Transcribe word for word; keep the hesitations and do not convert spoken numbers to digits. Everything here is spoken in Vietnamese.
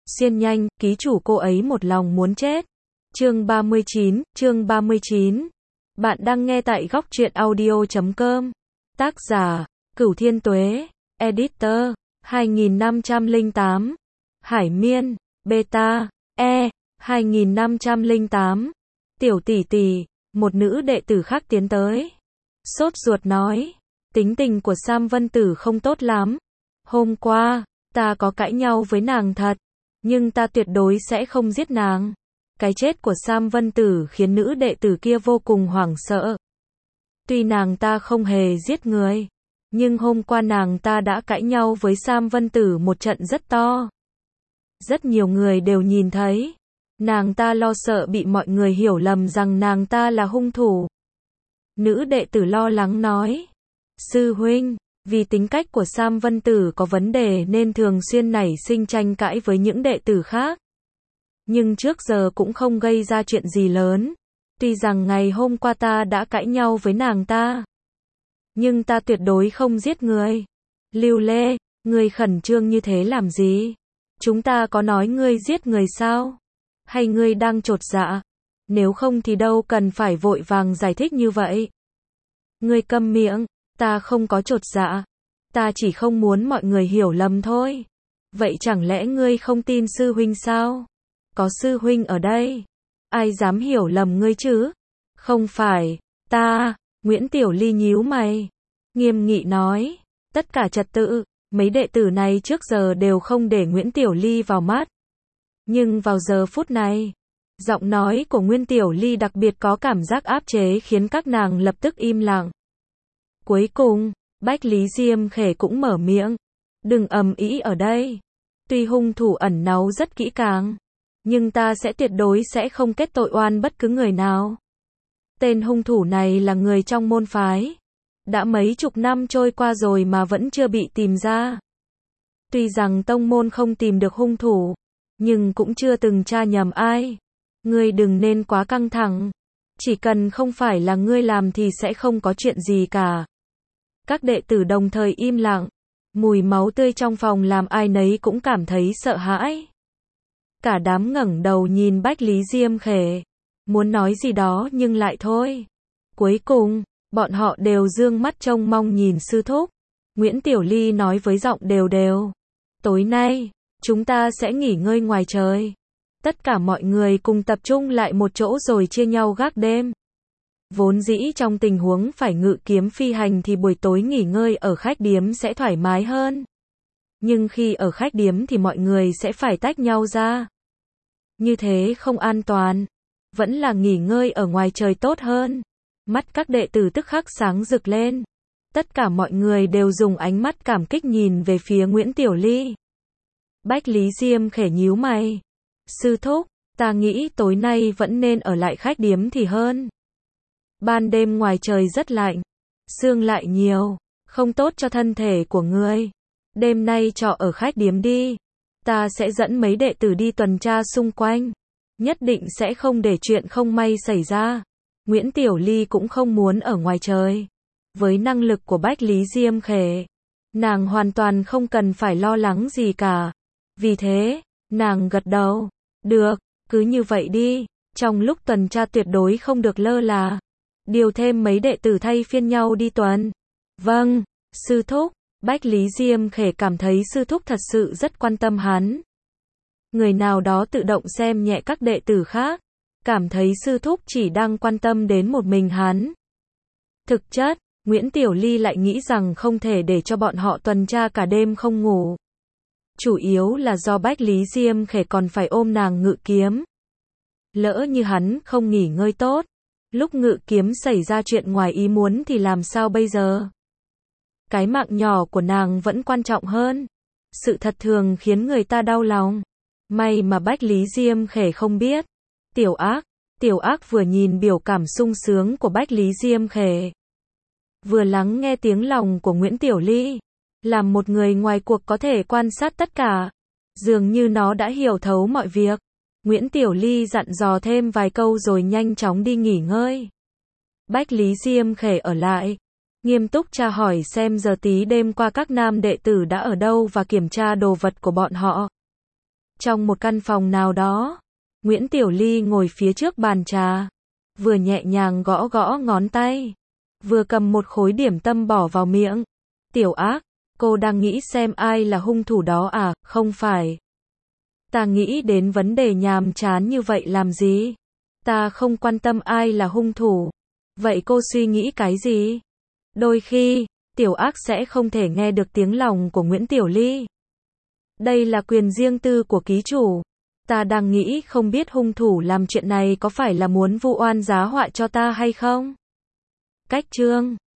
Xiên nhanh, ký chủ cô ấy một lòng muốn chết. Chương ba mươi chín, chương ba mươi chín. Bạn đang nghe tại góc truyện audio chấm com. Tác giả, Cửu Thiên Tuế. Editor, hai nghìn năm trăm lẻ tám. Hải Miên, Beta, E, hai nghìn năm trăm lẻ tám. Tiểu tỷ tỷ, một nữ đệ tử khác tiến tới. Sốt ruột nói, tính tình của Sam Vân Tử không tốt lắm. Hôm qua, ta có cãi nhau với nàng thật, nhưng ta tuyệt đối sẽ không giết nàng. Cái chết của Sam Vân Tử khiến nữ đệ tử kia vô cùng hoảng sợ. Tuy nàng ta không hề giết người, nhưng hôm qua nàng ta đã cãi nhau với Sam Vân Tử một trận rất to. Rất nhiều người đều nhìn thấy. Nàng ta lo sợ bị mọi người hiểu lầm rằng nàng ta là hung thủ. Nữ đệ tử lo lắng nói, sư huynh, vì tính cách của Sam Vân Tử có vấn đề nên thường xuyên nảy sinh tranh cãi với những đệ tử khác. Nhưng trước giờ cũng không gây ra chuyện gì lớn. Tuy rằng ngày hôm qua ta đã cãi nhau với nàng ta, nhưng ta tuyệt đối không giết người. Lưu Lê, ngươi khẩn trương như thế làm gì? Chúng ta có nói ngươi giết người sao? Hay ngươi đang chột dạ? Nếu không thì đâu cần phải vội vàng giải thích như vậy. Ngươi câm miệng, ta không có chột dạ. Ta chỉ không muốn mọi người hiểu lầm thôi. Vậy chẳng lẽ ngươi không tin sư huynh sao? Có sư huynh ở đây, ai dám hiểu lầm ngươi chứ? Không phải, ta, Nguyễn Tiểu Ly nhíu mày, nghiêm nghị nói, tất cả trật tự, mấy đệ tử này trước giờ đều không để Nguyễn Tiểu Ly vào mắt. Nhưng vào giờ phút này, giọng nói của Nguyễn Tiểu Ly đặc biệt có cảm giác áp chế khiến các nàng lập tức im lặng. Cuối cùng, Bách Lý Diêm Khể cũng mở miệng, đừng ầm ĩ ở đây. Tuy hung thủ ẩn náu rất kỹ càng, nhưng ta sẽ tuyệt đối sẽ không kết tội oan bất cứ người nào. Tên hung thủ này là người trong môn phái. Đã mấy chục năm trôi qua rồi mà vẫn chưa bị tìm ra. Tuy rằng tông môn không tìm được hung thủ, nhưng cũng chưa từng tra nhầm ai. Ngươi đừng nên quá căng thẳng. Chỉ cần không phải là ngươi làm thì sẽ không có chuyện gì cả. Các đệ tử đồng thời im lặng. Mùi máu tươi trong phòng làm ai nấy cũng cảm thấy sợ hãi. Cả đám ngẩng đầu nhìn Bách Lý Diêm Khể, muốn nói gì đó nhưng lại thôi. Cuối cùng, bọn họ đều dương mắt trông mong nhìn sư thúc. Nguyễn Tiểu Ly nói với giọng đều đều, tối nay, chúng ta sẽ nghỉ ngơi ngoài trời. Tất cả mọi người cùng tập trung lại một chỗ rồi chia nhau gác đêm. Vốn dĩ trong tình huống phải ngự kiếm phi hành thì buổi tối nghỉ ngơi ở khách điếm sẽ thoải mái hơn. Nhưng khi ở khách điếm thì mọi người sẽ phải tách nhau ra. Như thế không an toàn. Vẫn là nghỉ ngơi ở ngoài trời tốt hơn. Mắt các đệ tử tức khắc sáng rực lên. Tất cả mọi người đều dùng ánh mắt cảm kích nhìn về phía Nguyễn Tiểu Ly. Bách Lý Diêm Khể nhíu mày. Sư thúc, ta nghĩ tối nay vẫn nên ở lại khách điếm thì hơn. Ban đêm ngoài trời rất lạnh. Sương lại nhiều. Không tốt cho thân thể của ngươi. Đêm nay trọ ở khách điếm đi. Ta sẽ dẫn mấy đệ tử đi tuần tra xung quanh. Nhất định sẽ không để chuyện không may xảy ra. Nguyễn Tiểu Ly cũng không muốn ở ngoài trời. Với năng lực của Bách Lý Diêm Khể, nàng hoàn toàn không cần phải lo lắng gì cả. Vì thế, nàng gật đầu. Được, cứ như vậy đi. Trong lúc tuần tra tuyệt đối không được lơ là. Điều thêm mấy đệ tử thay phiên nhau đi tuần. Vâng, sư thúc. Bách Lý Diêm Khể cảm thấy sư thúc thật sự rất quan tâm hắn. Người nào đó tự động xem nhẹ các đệ tử khác, cảm thấy sư thúc chỉ đang quan tâm đến một mình hắn. Thực chất, Nguyễn Tiểu Ly lại nghĩ rằng không thể để cho bọn họ tuần tra cả đêm không ngủ. Chủ yếu là do Bách Lý Diêm Khể còn phải ôm nàng ngự kiếm. Lỡ như hắn không nghỉ ngơi tốt, lúc ngự kiếm xảy ra chuyện ngoài ý muốn thì làm sao bây giờ? Cái mạng nhỏ của nàng vẫn quan trọng hơn. Sự thật thường khiến người ta đau lòng. May mà Bách Lý Diêm Khể không biết. Tiểu Ác, Tiểu Ác vừa nhìn biểu cảm sung sướng của Bách Lý Diêm Khể, vừa lắng nghe tiếng lòng của Nguyễn Tiểu Ly. Làm một người ngoài cuộc có thể quan sát tất cả. Dường như nó đã hiểu thấu mọi việc. Nguyễn Tiểu Ly dặn dò thêm vài câu rồi nhanh chóng đi nghỉ ngơi. Bách Lý Diêm Khể ở lại, nghiêm túc tra hỏi xem giờ tí đêm qua các nam đệ tử đã ở đâu và kiểm tra đồ vật của bọn họ. Trong một căn phòng nào đó, Nguyễn Tiểu Ly ngồi phía trước bàn trà, vừa nhẹ nhàng gõ gõ ngón tay, vừa cầm một khối điểm tâm bỏ vào miệng. Tiểu Ác, cô đang nghĩ xem ai là hung thủ đó à? Không phải. Ta nghĩ đến vấn đề nhàm chán như vậy làm gì? Ta không quan tâm ai là hung thủ. Vậy cô suy nghĩ cái gì? Đôi khi, Tiểu Ác sẽ không thể nghe được tiếng lòng của Nguyễn Tiểu Ly. Đây là quyền riêng tư của ký chủ. Ta đang nghĩ không biết hung thủ làm chuyện này có phải là muốn vu oan giá họa cho ta hay không? Cách chương